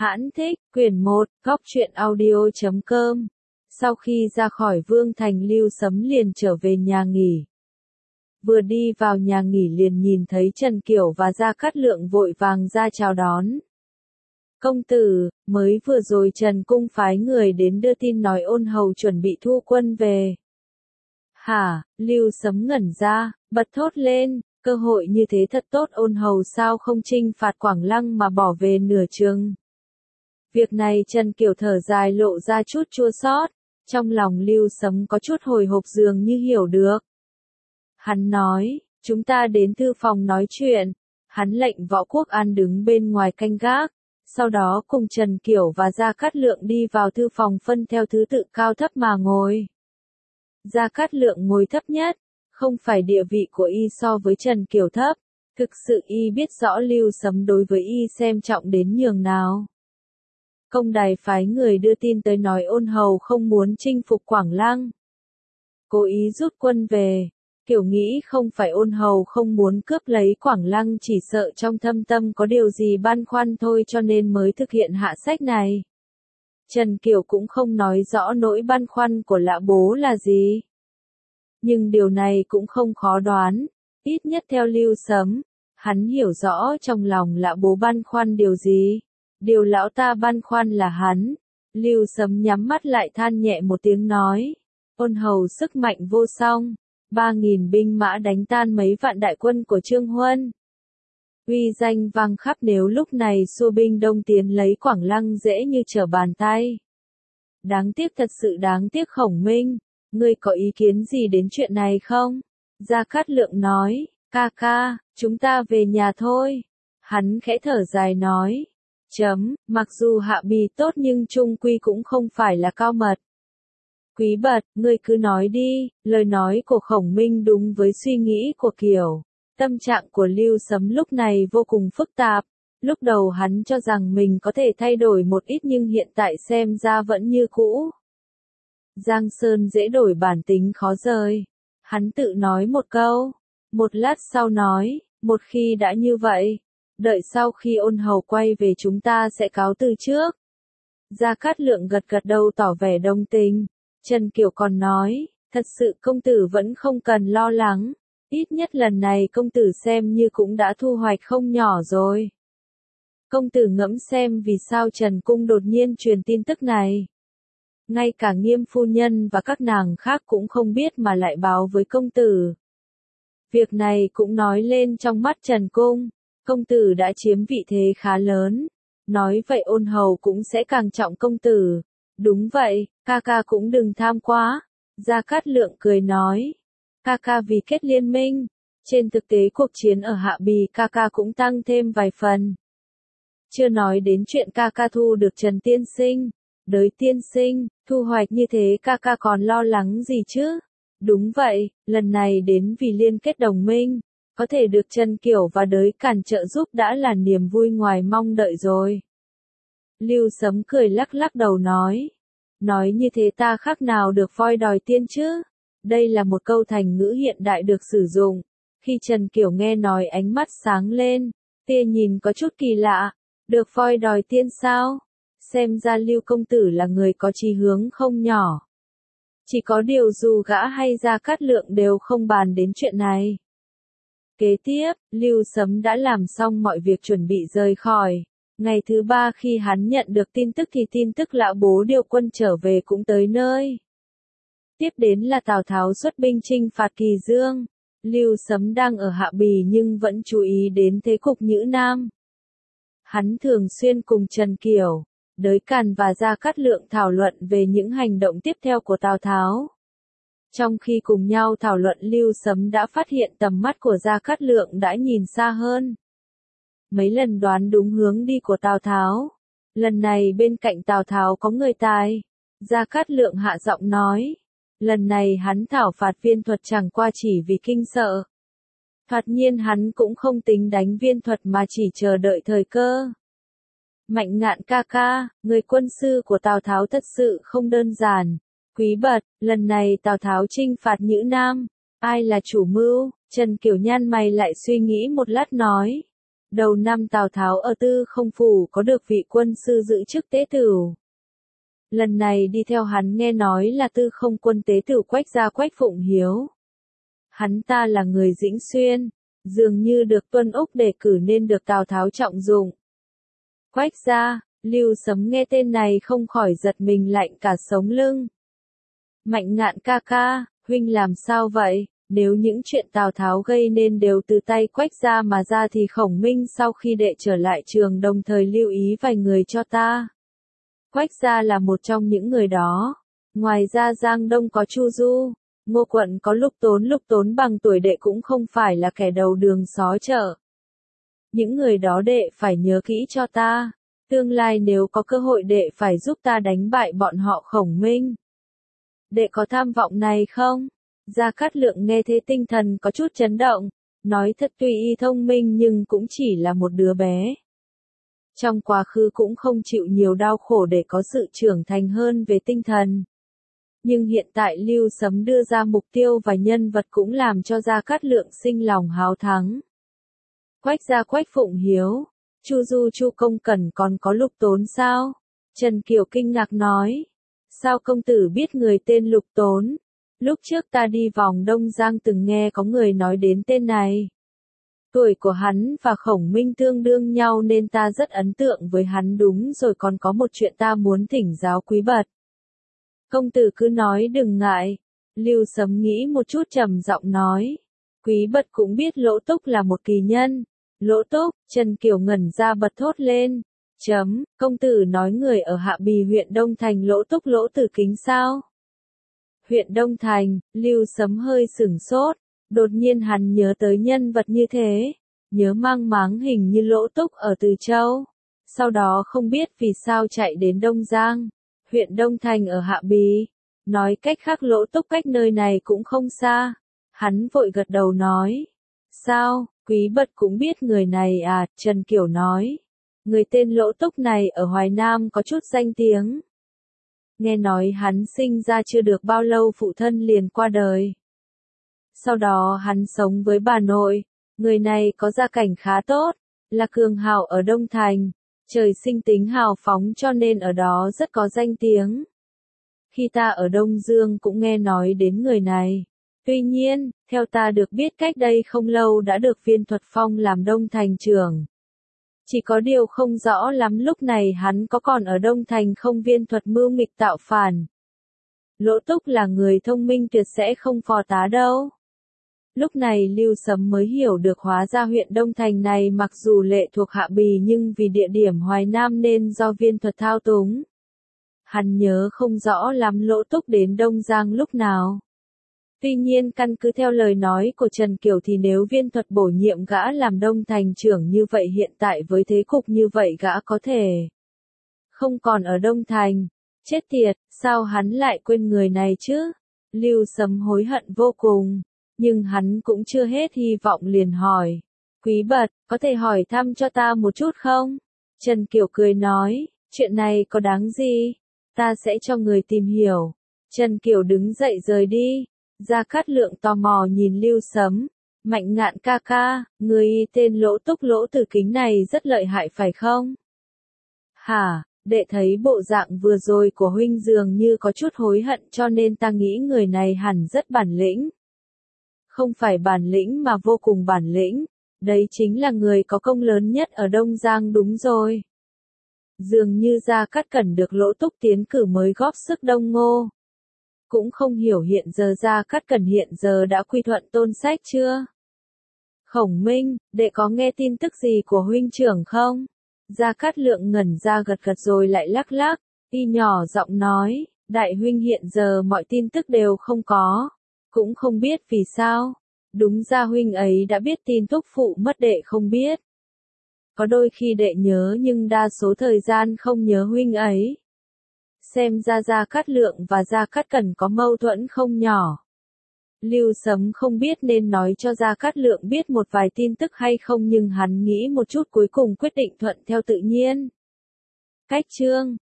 Hãn thích, quyển 1, góc truyện audio.com. Sau khi ra khỏi Vương Thành, Lưu Sấm liền trở về nhà nghỉ. Vừa đi vào nhà nghỉ liền nhìn thấy Trần Kiểu và Gia Cát Lượng vội vàng ra chào đón. Công tử, mới vừa rồi Trần Cung phái người đến đưa tin nói Ôn Hầu chuẩn bị thu quân về. Hả, Lưu Sấm ngẩn ra, bật thốt lên, cơ hội như thế thật tốt, Ôn Hầu sao không chinh phạt Quảng Lăng mà bỏ về nửa chừng. Việc này Trần Kiểu thở dài lộ ra chút chua xót, trong lòng Lưu Sấm có chút hồi hộp dường như hiểu được. Hắn nói, chúng ta đến thư phòng nói chuyện, hắn lệnh Võ Quốc An đứng bên ngoài canh gác, sau đó cùng Trần Kiểu và Gia Cát Lượng đi vào thư phòng phân theo thứ tự cao thấp mà ngồi. Gia Cát Lượng ngồi thấp nhất, không phải địa vị của y so với Trần Kiểu thấp, thực sự y biết rõ Lưu Sấm đối với y xem trọng đến nhường nào. Công đài phái người đưa tin tới nói Ôn Hầu không muốn chinh phục Quảng Lăng, cố ý rút quân về. Kiểu nghĩ không phải Ôn Hầu không muốn cướp lấy Quảng Lăng, chỉ sợ trong thâm tâm có điều gì băn khoăn thôi cho nên mới thực hiện hạ sách này. Trần Kiểu cũng không nói rõ nỗi băn khoăn của Lã Bố là gì. Nhưng điều này cũng không khó đoán, ít nhất theo Lưu Sấm, hắn hiểu rõ trong lòng Lã Bố băn khoăn điều gì. Điều lão ta băn khoăn là hắn. Lưu Sấm nhắm mắt lại than nhẹ một tiếng nói, Ôn Hầu sức mạnh vô song, 3.000 binh mã đánh tan mấy vạn đại quân của Trương Huân. Uy danh vang khắp, nếu lúc này xua binh đông tiến lấy Quảng Lăng dễ như trở bàn tay. Đáng tiếc, thật sự đáng tiếc. Khổng Minh, ngươi có ý kiến gì đến chuyện này không? Gia Cát Lượng nói, ca ca, chúng ta về nhà thôi. Hắn khẽ thở dài nói, mặc dù Hạ Bì tốt nhưng chung quy cũng không phải là cao mật. Quý Bật, ngươi cứ nói đi. Lời nói của Khổng Minh đúng với suy nghĩ của Kiều. Tâm trạng của Lưu Sấm lúc này vô cùng phức tạp. Lúc đầu hắn cho rằng mình có thể thay đổi một ít nhưng hiện tại xem ra vẫn như cũ. Giang Sơn dễ đổi, bản tính khó rời. Hắn tự nói một câu. Một lát sau nói, một khi đã như vậy, đợi sau khi Ôn Hầu quay về chúng ta sẽ cáo từ trước. Gia Cát Lượng gật gật đầu tỏ vẻ đồng tình. Trần Kiểu còn nói, thật sự công tử vẫn không cần lo lắng, ít nhất lần này công tử xem như cũng đã thu hoạch không nhỏ rồi. Công tử ngẫm xem vì sao Trần Cung đột nhiên truyền tin tức này. Ngay cả Nghiêm phu nhân và các nàng khác cũng không biết mà lại báo với công tử. Việc này cũng nói lên trong mắt Trần Cung, công tử đã chiếm vị thế khá lớn, nói vậy Ôn Hầu cũng sẽ càng trọng công tử. Đúng vậy, ca ca cũng đừng tham quá. Gia Cát Lượng cười nói, ca ca vì kết liên minh, trên thực tế cuộc chiến ở Hạ Bì ca ca cũng tăng thêm vài phần. Chưa nói đến chuyện ca ca thu được Trần tiên sinh, Đới tiên sinh, thu hoạch như thế ca ca còn lo lắng gì chứ? Đúng vậy, lần này đến vì liên kết đồng minh, có thể được Trần Kiểu và Đới Càn trợ giúp đã là niềm vui ngoài mong đợi rồi. Lưu Sấm cười lắc lắc đầu nói như thế ta khác nào được voi đòi tiên chứ? Đây là một câu thành ngữ hiện đại được sử dụng. Khi Trần Kiểu nghe nói ánh mắt sáng lên, tia nhìn có chút kỳ lạ, được voi đòi tiên sao? Xem ra Lưu công tử là người có chí hướng không nhỏ. Chỉ có điều dù gã hay Gia Cát Lượng đều không bàn đến chuyện này. Kế tiếp, Lưu Sấm đã làm xong mọi việc chuẩn bị rời khỏi. Ngày thứ 3 khi hắn nhận được tin tức thì tin tức Lã Bố điều quân trở về cũng tới nơi. Tiếp đến là Tào Tháo xuất binh chinh phạt Kỳ Dương. Lưu Sấm đang ở Hạ Bì nhưng vẫn chú ý đến thế cục Nhữ Nam. Hắn thường xuyên cùng Trần Kiểu, Đới Càn và Gia Cát Lượng thảo luận về những hành động tiếp theo của Tào Tháo. Trong khi cùng nhau thảo luận, Lưu Sấm đã phát hiện tầm mắt của Gia Cát Lượng đã nhìn xa hơn. Mấy lần đoán đúng hướng đi của Tào Tháo. Lần này bên cạnh Tào Tháo có người tài. Gia Cát Lượng hạ giọng nói. Lần này hắn thảo phạt Viên Thuật chẳng qua chỉ vì kinh sợ. Thoạt nhiên hắn cũng không tính đánh Viên Thuật mà chỉ chờ đợi thời cơ. Mạnh Ngạn ca ca, người quân sư của Tào Tháo thật sự không đơn giản. Quý Bật, lần này Tào Tháo chinh phạt Nhữ Nam, ai là chủ mưu? Trần Kiểu nhăn mày lại suy nghĩ một lát nói. Đầu năm Tào Tháo ở Tư Không Phủ có được vị quân sư giữ chức tế tửu. Lần này đi theo hắn nghe nói là Tư Không quân tế tửu Quách gia Quách Phụng Hiếu. Hắn ta là người Dĩnh Xuyên, dường như được Tuân Úc đề cử nên được Tào Tháo trọng dụng. Quách gia, Lưu Sấm nghe tên này không khỏi giật mình lạnh cả sống lưng. Mạnh Ngạn ca ca, huynh làm sao vậy? Nếu những chuyện Tào Tháo gây nên đều từ tay Quách gia mà ra thì Khổng Minh sau khi đệ trở lại trường đồng thời lưu ý vài người cho ta. Quách gia là một trong những người đó. Ngoài ra Giang Đông có Chu Du, Ngô Quận có Lục Tốn bằng tuổi đệ cũng không phải là kẻ đầu đường xó chợ. Những người đó đệ phải nhớ kỹ cho ta. Tương lai nếu có cơ hội đệ phải giúp ta đánh bại bọn họ Khổng Minh. Đệ có tham vọng này không? Gia Cát Lượng nghe thế tinh thần có chút chấn động, nói thật tuy y thông minh nhưng cũng chỉ là một đứa bé. Trong quá khứ cũng không chịu nhiều đau khổ để có sự trưởng thành hơn về tinh thần. Nhưng hiện tại Lưu Sấm đưa ra mục tiêu và nhân vật cũng làm cho Gia Cát Lượng sinh lòng háo thắng. Quách gia Quách Phụng Hiếu, Chu Du Chu Công Cẩn còn có Lục Tốn sao? Trần Kiều kinh ngạc nói. Sao công tử biết người tên Lục Tốn? Lúc trước ta đi vòng Đông Giang từng nghe có người nói đến tên này. Tuổi của hắn và Khổng Minh tương đương nhau nên ta rất ấn tượng với hắn đúng rồi còn có một chuyện ta muốn thỉnh giáo Quý Bật. Công tử cứ nói đừng ngại. Lưu Sấm nghĩ một chút trầm giọng nói. Quý Bật cũng biết Lỗ Túc là một kỳ nhân. Lỗ Túc, Trần Kiều ngẩn ra bật thốt lên. Công tử nói người ở Hạ Bì huyện Đông Thành Lỗ Túc Lỗ Tử Kính sao? Huyện Đông Thành, Lưu Sấm hơi sửng sốt, đột nhiên hắn nhớ tới nhân vật như thế, nhớ mang máng hình như Lỗ Túc ở Từ Châu, sau đó không biết vì sao chạy đến Đông Giang, huyện Đông Thành ở Hạ Bì, nói cách khác Lỗ Túc cách nơi này cũng không xa, hắn vội gật đầu nói, sao, Quý Bật cũng biết người này à, Trần Kiều nói, người tên Lỗ Túc này ở Hoài Nam có chút danh tiếng. Nghe nói hắn sinh ra chưa được bao lâu phụ thân liền qua đời. Sau đó hắn sống với bà nội, người này có gia cảnh khá tốt, là cường hào ở Đông Thành, trời sinh tính hào phóng cho nên ở đó rất có danh tiếng. Khi ta ở Đông Dương cũng nghe nói đến người này. Tuy nhiên, theo ta được biết cách đây không lâu đã được Viên Thuật Phong làm Đông Thành trưởng. Chỉ có điều không rõ lắm lúc này hắn có còn ở Đông Thành không Viên Thuật mưu nghịch tạo phản. Lỗ Túc là người thông minh tuyệt sẽ không phò tá đâu. Lúc này Lưu Sấm mới hiểu được hóa ra huyện Đông Thành này mặc dù lệ thuộc Hạ Bì nhưng vì địa điểm Hoài Nam nên do Viên Thuật thao túng. Hắn nhớ không rõ lắm Lỗ Túc đến Đông Giang lúc nào. Tuy nhiên căn cứ theo lời nói của Trần Kiều thì nếu Viên Thuật bổ nhiệm gã làm Đông Thành trưởng như vậy hiện tại với thế cục như vậy gã có thể không còn ở Đông Thành. Chết tiệt, sao hắn lại quên người này chứ? Lưu Sấm hối hận vô cùng, nhưng hắn cũng chưa hết hy vọng liền hỏi. Quý Bật, có thể hỏi thăm cho ta một chút không? Trần Kiều cười nói, chuyện này có đáng gì? Ta sẽ cho người tìm hiểu. Trần Kiều đứng dậy rời đi. Gia Cát Lượng tò mò nhìn Lưu Sấm, Mạnh Ngạn ca ca, người tên Lỗ Túc Lỗ Tử Kính này rất lợi hại phải không? Hả, đệ thấy bộ dạng vừa rồi của huynh dường như có chút hối hận cho nên ta nghĩ người này hẳn rất bản lĩnh. Không phải bản lĩnh mà vô cùng bản lĩnh, đấy chính là người có công lớn nhất ở Đông Giang đúng rồi. Dường như Gia Cát Cẩn được Lỗ Túc tiến cử mới góp sức Đông Ngô. Cũng không hiểu hiện giờ Gia Cát Cẩn hiện giờ đã quy thuận Tôn Sách chưa? Khổng Minh, đệ có nghe tin tức gì của huynh trưởng không? Gia Cát Lượng ngẩn ra gật gật rồi lại lắc lắc, y nhỏ giọng nói, đại huynh hiện giờ mọi tin tức đều không có, cũng không biết vì sao. Đúng ra huynh ấy đã biết tin thúc phụ mất đệ không biết. Có đôi khi đệ nhớ nhưng đa số thời gian không nhớ huynh ấy. Xem ra Gia Cát Lượng và Gia Cát Cẩn có mâu thuẫn không nhỏ. Lưu Sấm không biết nên nói cho Gia Cát Lượng biết một vài tin tức hay không nhưng hắn nghĩ một chút cuối cùng quyết định thuận theo tự nhiên. Cách chương